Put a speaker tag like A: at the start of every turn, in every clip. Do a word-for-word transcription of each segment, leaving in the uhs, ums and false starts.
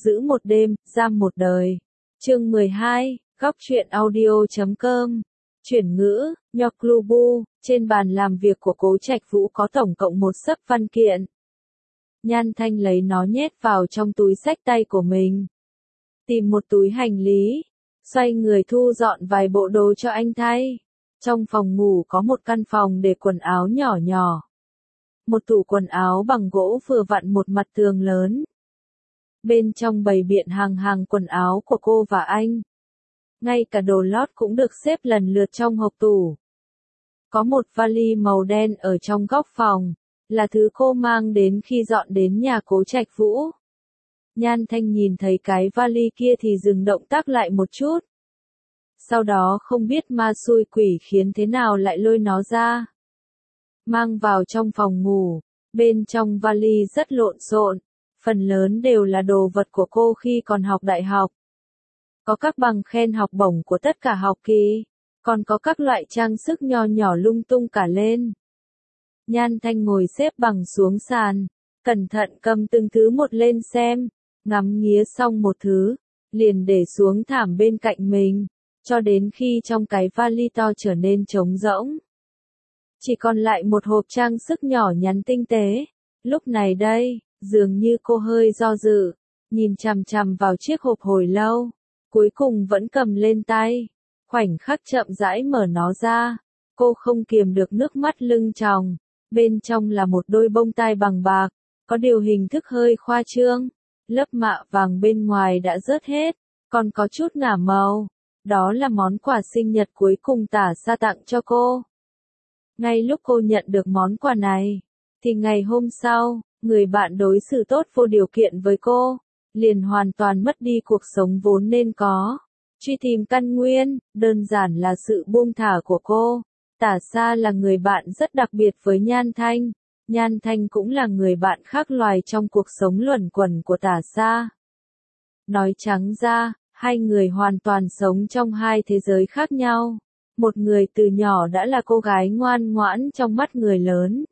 A: giữ một đêm, giam một đời. Chương mười hai, góc truyện audio chấm com. Chuyển ngữ, Nhoclubu, trên bàn làm việc của Cố Trạch Vũ có tổng cộng một xấp văn kiện. Nhan Thanh lấy nó nhét vào trong túi xách tay của mình. Tìm một túi hành lý, xoay người thu dọn vài bộ đồ cho anh thay. Trong phòng ngủ có một căn phòng để quần áo nhỏ nhỏ. Một tủ quần áo bằng gỗ vừa vặn một mặt tường lớn. Bên trong bày biện hàng hàng quần áo của cô và anh. Ngay cả đồ lót cũng được xếp lần lượt trong hộc tủ. Có một vali màu đen ở trong góc phòng, là thứ cô mang đến khi dọn đến nhà Cố Trạch Vũ. Nhan Thanh nhìn thấy cái vali kia thì dừng động tác lại một chút. Sau đó không biết ma xui quỷ khiến thế nào lại lôi nó ra. Mang vào trong phòng ngủ, bên trong vali rất lộn xộn, phần lớn đều là đồ vật của cô khi còn học đại học. Có các bằng khen học bổng của tất cả học kỳ, còn có các loại trang sức nho nhỏ lung tung cả lên. Nhan Thanh ngồi xếp bằng xuống sàn, cẩn thận cầm từng thứ một lên xem, ngắm nghía xong một thứ, liền để xuống thảm bên cạnh mình, cho đến khi trong cái vali to trở nên trống rỗng. Chỉ còn lại một hộp trang sức nhỏ nhắn tinh tế. Lúc này đây, dường như cô hơi do dự, nhìn chằm chằm vào chiếc hộp hồi lâu, cuối cùng vẫn cầm lên tay. Khoảnh khắc chậm rãi mở nó ra, cô không kiềm được nước mắt lưng tròng. Bên trong là một đôi bông tai bằng bạc, có điều hình thức hơi khoa trương. Lớp mạ vàng bên ngoài đã rớt hết, còn có chút ngả màu. Đó là món quà sinh nhật cuối cùng Tả Sa tặng cho cô. Ngay lúc cô nhận được món quà này, thì ngày hôm sau, người bạn đối xử tốt vô điều kiện với cô, liền hoàn toàn mất đi cuộc sống vốn nên có. Truy tìm căn nguyên, đơn giản là sự buông thả của cô. Tả Sa là người bạn rất đặc biệt với Nhan Thanh. Nhan Thanh cũng là người bạn khác loài trong cuộc sống luẩn quẩn của Tả Sa. Nói trắng ra, hai người hoàn toàn sống trong hai thế giới khác nhau. Một người từ nhỏ đã là cô gái ngoan ngoãn trong mắt người lớn.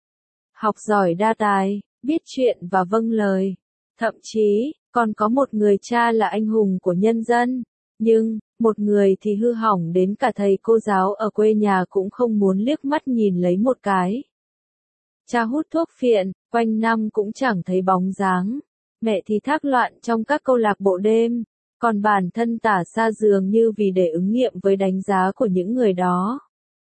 A: Học giỏi đa tài, biết chuyện và vâng lời. Thậm chí, còn có một người cha là anh hùng của nhân dân. Nhưng, một người thì hư hỏng đến cả thầy cô giáo ở quê nhà cũng không muốn liếc mắt nhìn lấy một cái. Cha hút thuốc phiện, quanh năm cũng chẳng thấy bóng dáng. Mẹ thì thác loạn trong các câu lạc bộ đêm. Còn bản thân Tả Sa dường như vì để ứng nghiệm với đánh giá của những người đó.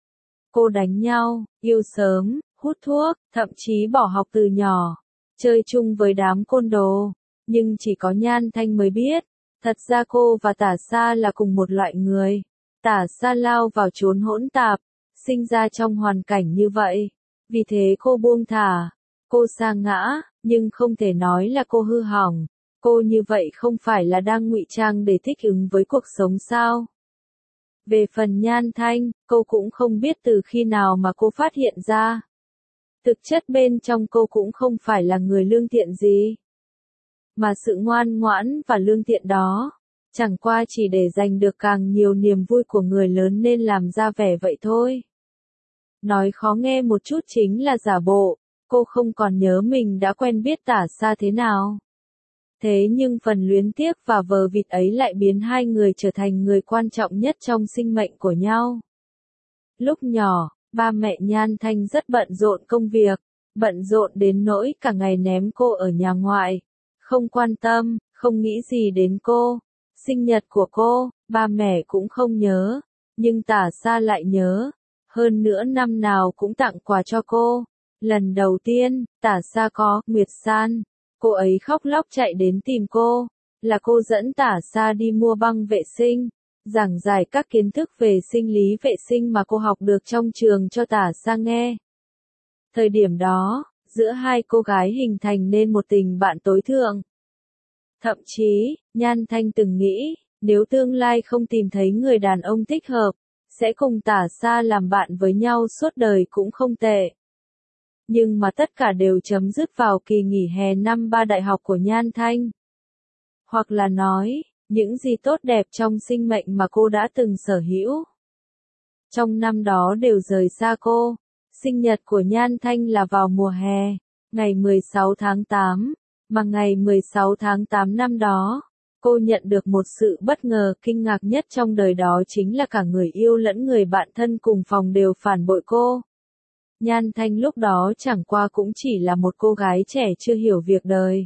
A: Cô đánh nhau, yêu sớm, hút thuốc, thậm chí bỏ học từ nhỏ, chơi chung với đám côn đồ. Nhưng chỉ có Nhan Thanh mới biết, thật ra cô và Tả Sa là cùng một loại người. Tả Sa lao vào chốn hỗn tạp, sinh ra trong hoàn cảnh như vậy. Vì thế cô buông thả, cô sa ngã, nhưng không thể nói là cô hư hỏng. Cô như vậy không phải là đang ngụy trang để thích ứng với cuộc sống sao? Về phần Nhan Thanh, cô cũng không biết từ khi nào mà cô phát hiện ra. Thực chất bên trong cô cũng không phải là người lương thiện gì. Mà sự ngoan ngoãn và lương thiện đó, chẳng qua chỉ để giành được càng nhiều niềm vui của người lớn nên làm ra vẻ vậy thôi. Nói khó nghe một chút chính là giả bộ, cô không còn nhớ mình đã quen biết Tả Sa thế nào. Thế nhưng phần luyến tiếc và vờ vịt ấy lại biến hai người trở thành người quan trọng nhất trong sinh mệnh của nhau. Lúc nhỏ, ba mẹ Nhan Thanh rất bận rộn công việc, bận rộn đến nỗi cả ngày ném cô ở nhà ngoại. Không quan tâm, không nghĩ gì đến cô. Sinh nhật của cô, ba mẹ cũng không nhớ, nhưng Tả Sa lại nhớ. Hơn nữa năm nào cũng tặng quà cho cô. Lần đầu tiên, Tả Sa có Nguyệt San. Cô ấy khóc lóc chạy đến tìm cô, là cô dẫn Tả Sa đi mua băng vệ sinh, giảng giải các kiến thức về sinh lý vệ sinh mà cô học được trong trường cho Tả Sa nghe. Thời điểm đó, giữa hai cô gái hình thành nên một tình bạn tối thượng. Thậm chí, Nhan Thanh từng nghĩ, nếu tương lai không tìm thấy người đàn ông thích hợp, sẽ cùng Tả Sa làm bạn với nhau suốt đời cũng không tệ. Nhưng mà tất cả đều chấm dứt vào kỳ nghỉ hè năm ba đại học của Nhan Thanh. Hoặc là nói, những gì tốt đẹp trong sinh mệnh mà cô đã từng sở hữu. Trong năm đó đều rời xa cô. Sinh nhật của Nhan Thanh là vào mùa hè, ngày mười sáu tháng tám. Mà ngày mười sáu tháng tám năm đó, cô nhận được một sự bất ngờ kinh ngạc nhất trong đời, đó chính là cả người yêu lẫn người bạn thân cùng phòng đều phản bội cô. Nhan Thanh lúc đó chẳng qua cũng chỉ là một cô gái trẻ chưa hiểu việc đời.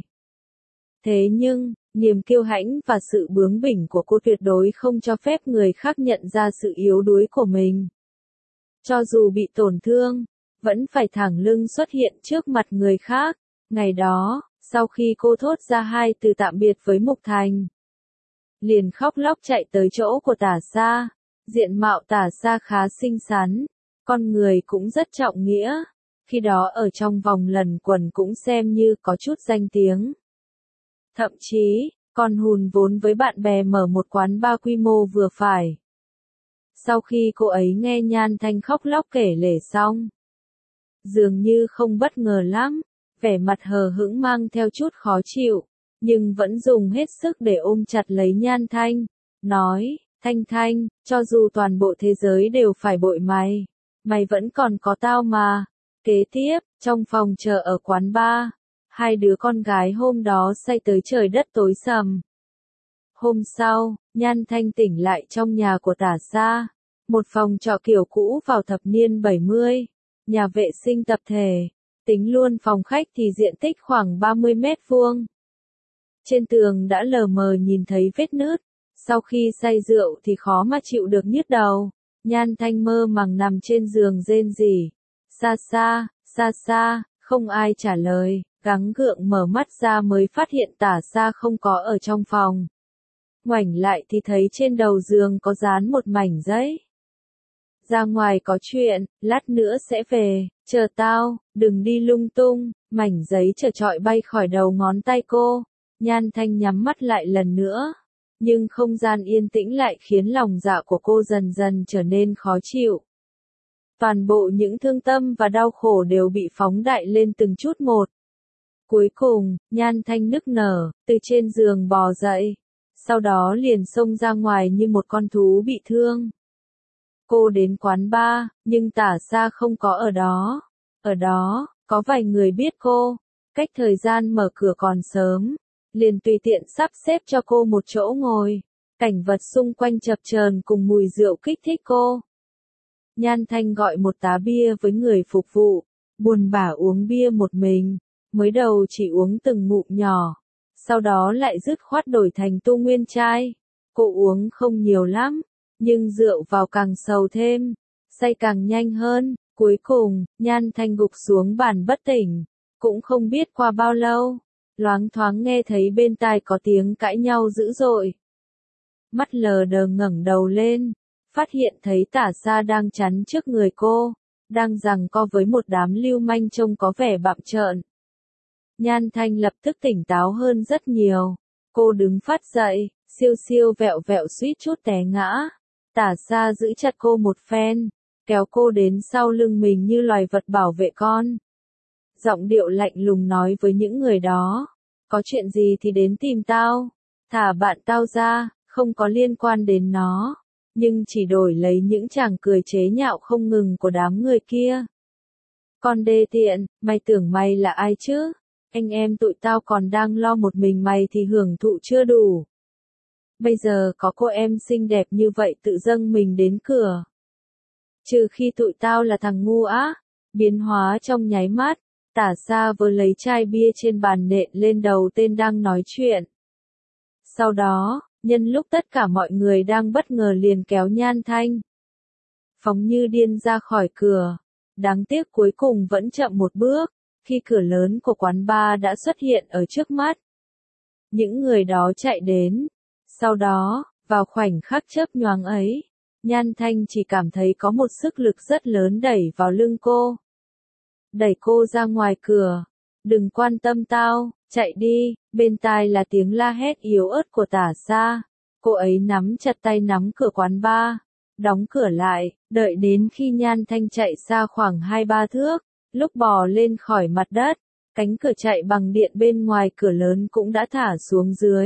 A: Thế nhưng, niềm kiêu hãnh và sự bướng bỉnh của cô tuyệt đối không cho phép người khác nhận ra sự yếu đuối của mình. Cho dù bị tổn thương, vẫn phải thẳng lưng xuất hiện trước mặt người khác. Ngày đó, sau khi cô thốt ra hai từ tạm biệt với Mục Thành, liền khóc lóc chạy tới chỗ của Tả Sa. Diện mạo Tả Sa khá xinh xắn, con người cũng rất trọng nghĩa, khi đó ở trong vòng lần quần cũng xem như có chút danh tiếng. Thậm chí, còn hùn vốn với bạn bè mở một quán bar quy mô vừa phải. Sau khi cô ấy nghe Nhan Thanh khóc lóc kể lể xong, dường như không bất ngờ lắm, vẻ mặt hờ hững mang theo chút khó chịu, nhưng vẫn dùng hết sức để ôm chặt lấy Nhan Thanh, nói, Thanh Thanh, cho dù toàn bộ thế giới đều phải bội mày, mày vẫn còn có tao mà. Kế tiếp, trong phòng chờ ở quán bar, hai đứa con gái hôm đó say tới trời đất tối sầm. Hôm sau, Nhan Thanh tỉnh lại trong nhà của Tả Sa, một phòng trọ kiểu cũ vào thập niên bảy mươi, nhà vệ sinh tập thể, tính luôn phòng khách thì diện tích khoảng ba mươi mét vuông. Trên tường đã lờ mờ nhìn thấy vết nứt, sau khi say rượu thì khó mà chịu được nhức đầu. Nhan Thanh mơ màng nằm trên giường rên rỉ, xa xa, xa xa, không ai trả lời, gắng gượng mở mắt ra mới phát hiện Tả Sa không có ở trong phòng. Ngoảnh lại thì thấy trên đầu giường có dán một mảnh giấy. Ra ngoài có chuyện, lát nữa sẽ về, chờ tao, đừng đi lung tung. Mảnh giấy chở chọi bay khỏi đầu ngón tay cô. Nhan Thanh nhắm mắt lại lần nữa, nhưng không gian yên tĩnh lại khiến lòng dạ của cô dần dần trở nên khó chịu. Toàn bộ những thương tâm và đau khổ đều bị phóng đại lên từng chút một. Cuối cùng, Nhan Thanh nức nở, từ trên giường bò dậy, sau đó liền xông ra ngoài như một con thú bị thương. Cô đến quán bar, nhưng Tả Sa không có ở đó. Ở đó, có vài người biết cô, cách thời gian mở cửa còn sớm, liền tùy tiện sắp xếp cho cô một chỗ ngồi. Cảnh vật xung quanh chập chờn cùng mùi rượu kích thích cô. Nhan Thanh gọi một tá bia với người phục vụ, buồn bã uống bia một mình, mới đầu chỉ uống từng ngụm nhỏ, sau đó lại dứt khoát đổi thành tu nguyên chai. Cô uống không nhiều lắm, nhưng rượu vào càng sầu thêm, say càng nhanh hơn. Cuối cùng, Nhan Thanh gục xuống bàn bất tỉnh, cũng không biết qua bao lâu, loáng thoáng nghe thấy bên tai có tiếng cãi nhau dữ dội. Mắt lờ đờ ngẩng đầu lên, phát hiện thấy Tả Sa đang chắn trước người cô, đang giằng co với một đám lưu manh trông có vẻ bặm trợn. Nhan Thanh lập tức tỉnh táo hơn rất nhiều, cô đứng phát dậy, siêu siêu vẹo vẹo suýt chút té ngã. Tả Sa giữ chặt cô một phen, kéo cô đến sau lưng mình như loài vật bảo vệ con. Giọng điệu lạnh lùng nói với những người đó, có chuyện gì thì đến tìm tao, thả bạn tao ra, không có liên quan đến nó, nhưng chỉ đổi lấy những chàng cười chế nhạo không ngừng của đám người kia. Con đê tiện, mày tưởng mày là ai chứ? Anh em tụi tao còn đang lo một mình mày thì hưởng thụ chưa đủ. Bây giờ có cô em xinh đẹp như vậy tự dâng mình đến cửa. Trừ khi tụi tao là thằng ngu á. Biến hóa trong nháy mắt, Tả Sa vừa lấy chai bia trên bàn nện lên đầu tên đang nói chuyện. Sau đó, nhân lúc tất cả mọi người đang bất ngờ liền kéo Nhan Thanh phóng như điên ra khỏi cửa. Đáng tiếc cuối cùng vẫn chậm một bước, khi cửa lớn của quán bar đã xuất hiện ở trước mắt. Những người đó chạy đến. Sau đó, vào khoảnh khắc chớp nhoáng ấy, Nhan Thanh chỉ cảm thấy có một sức lực rất lớn đẩy vào lưng cô. Đẩy cô ra ngoài cửa. Đừng quan tâm tao, chạy đi. Bên tai là tiếng la hét yếu ớt của Tả Sa. Cô ấy nắm chặt tay nắm cửa quán bar, đóng cửa lại, đợi đến khi Nhan Thanh chạy xa khoảng hai ba thước, lúc bò lên khỏi mặt đất, cánh cửa chạy bằng điện bên ngoài cửa lớn cũng đã thả xuống dưới.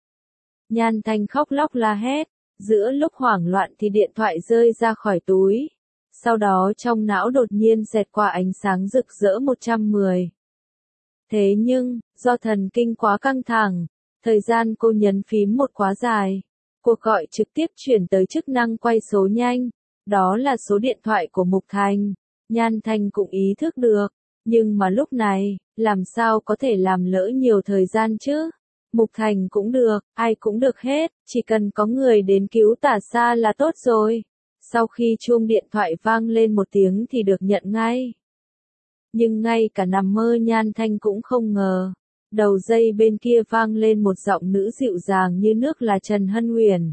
A: Nhan Thanh khóc lóc la hét, giữa lúc hoảng loạn thì điện thoại rơi ra khỏi túi. Sau đó trong não đột nhiên xẹt qua ánh sáng rực rỡ một trăm mười. Thế nhưng, do thần kinh quá căng thẳng, thời gian cô nhấn phím một quá dài. Cuộc gọi trực tiếp chuyển tới chức năng quay số nhanh. Đó là số điện thoại của Mục Thành. Nhan Thanh cũng ý thức được. Nhưng mà lúc này, làm sao có thể làm lỡ nhiều thời gian chứ? Mục Thành cũng được, ai cũng được hết, chỉ cần có người đến cứu Tả Sa là tốt rồi. Sau khi chuông điện thoại vang lên một tiếng thì được nhận ngay. Nhưng ngay cả nằm mơ Nhan Thanh cũng không ngờ. Đầu dây bên kia vang lên một giọng nữ dịu dàng như nước là Trần Hân Huyền.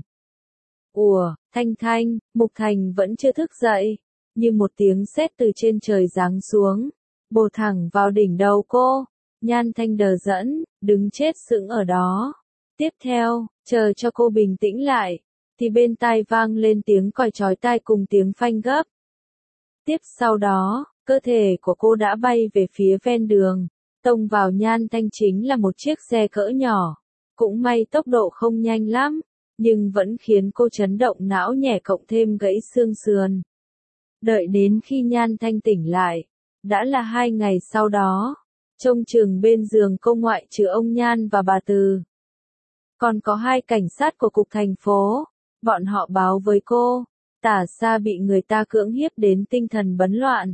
A: Ủa, Thanh Thanh, Mục Thành vẫn chưa thức dậy. Như một tiếng sét từ trên trời giáng xuống. Bổ thẳng vào đỉnh đầu cô. Nhan Thanh đờ đẫn, đứng chết sững ở đó. Tiếp theo, chờ cho cô bình tĩnh lại, thì bên tai vang lên tiếng còi chói tai cùng tiếng phanh gấp. Tiếp sau đó, cơ thể của cô đã bay về phía ven đường, tông vào Nhan Thanh chính là một chiếc xe cỡ nhỏ. Cũng may tốc độ không nhanh lắm, nhưng vẫn khiến cô chấn động não nhẹ cộng thêm gãy xương sườn. Đợi đến khi Nhan Thanh tỉnh lại, đã là hai ngày sau đó. Trông chừng bên giường cô ngoại trừ ông Nhan và bà Từ. Còn có hai cảnh sát của cục thành phố. Bọn họ báo với cô, Tả Sa bị người ta cưỡng hiếp đến tinh thần bấn loạn.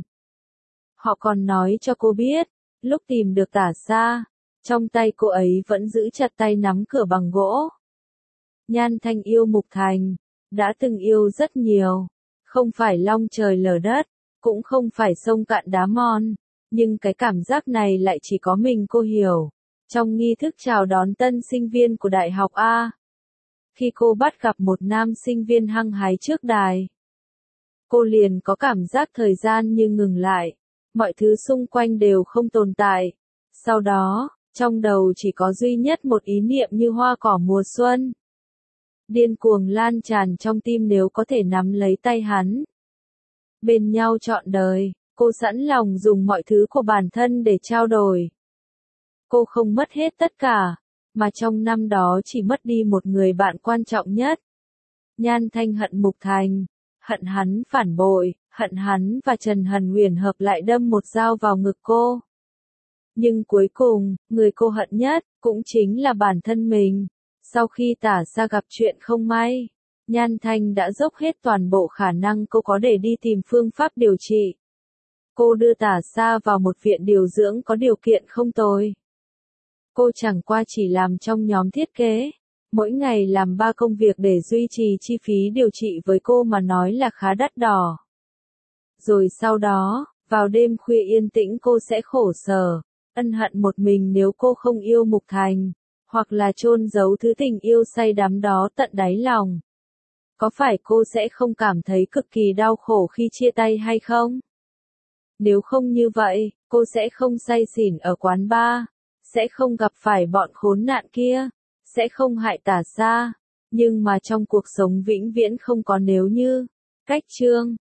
A: Họ còn nói cho cô biết, lúc tìm được Tả Sa, trong tay cô ấy vẫn giữ chặt tay nắm cửa bằng gỗ. Nhan Thanh yêu Mục Thành, đã từng yêu rất nhiều. Không phải long trời lở đất, cũng không phải sông cạn đá mòn. Nhưng cái cảm giác này lại chỉ có mình cô hiểu. Trong nghi thức chào đón tân sinh viên của Đại học A. Khi cô bắt gặp một nam sinh viên hăng hái trước đài. Cô liền có cảm giác thời gian như ngừng lại. Mọi thứ xung quanh đều không tồn tại. Sau đó, trong đầu chỉ có duy nhất một ý niệm như hoa cỏ mùa xuân. Điên cuồng lan tràn trong tim nếu có thể nắm lấy tay hắn. Bên nhau trọn đời. Cô sẵn lòng dùng mọi thứ của bản thân để trao đổi. Cô không mất hết tất cả, mà trong năm đó chỉ mất đi một người bạn quan trọng nhất. Nhan Thanh hận Mục Thành, hận hắn phản bội, hận hắn và Trần Hân Huyền hợp lại đâm một dao vào ngực cô. Nhưng cuối cùng, người cô hận nhất, cũng chính là bản thân mình. Sau khi Tả Sa gặp chuyện không may, Nhan Thanh đã dốc hết toàn bộ khả năng cô có để đi tìm phương pháp điều trị. Cô đưa Tả Sa vào một viện điều dưỡng có điều kiện không tồi. Cô chẳng qua chỉ làm trong nhóm thiết kế. Mỗi ngày làm ba công việc để duy trì chi phí điều trị với cô mà nói là khá đắt đỏ. Rồi sau đó, vào đêm khuya yên tĩnh cô sẽ khổ sở, ân hận một mình nếu cô không yêu Mục Thành, hoặc là chôn giấu thứ tình yêu say đắm đó tận đáy lòng. Có phải cô sẽ không cảm thấy cực kỳ đau khổ khi chia tay hay không? Nếu không như vậy, cô sẽ không say xỉn ở quán bar, sẽ không gặp phải bọn khốn nạn kia, sẽ không hại Tả Sa. Nhưng mà trong cuộc sống vĩnh viễn không có nếu như. Cách chương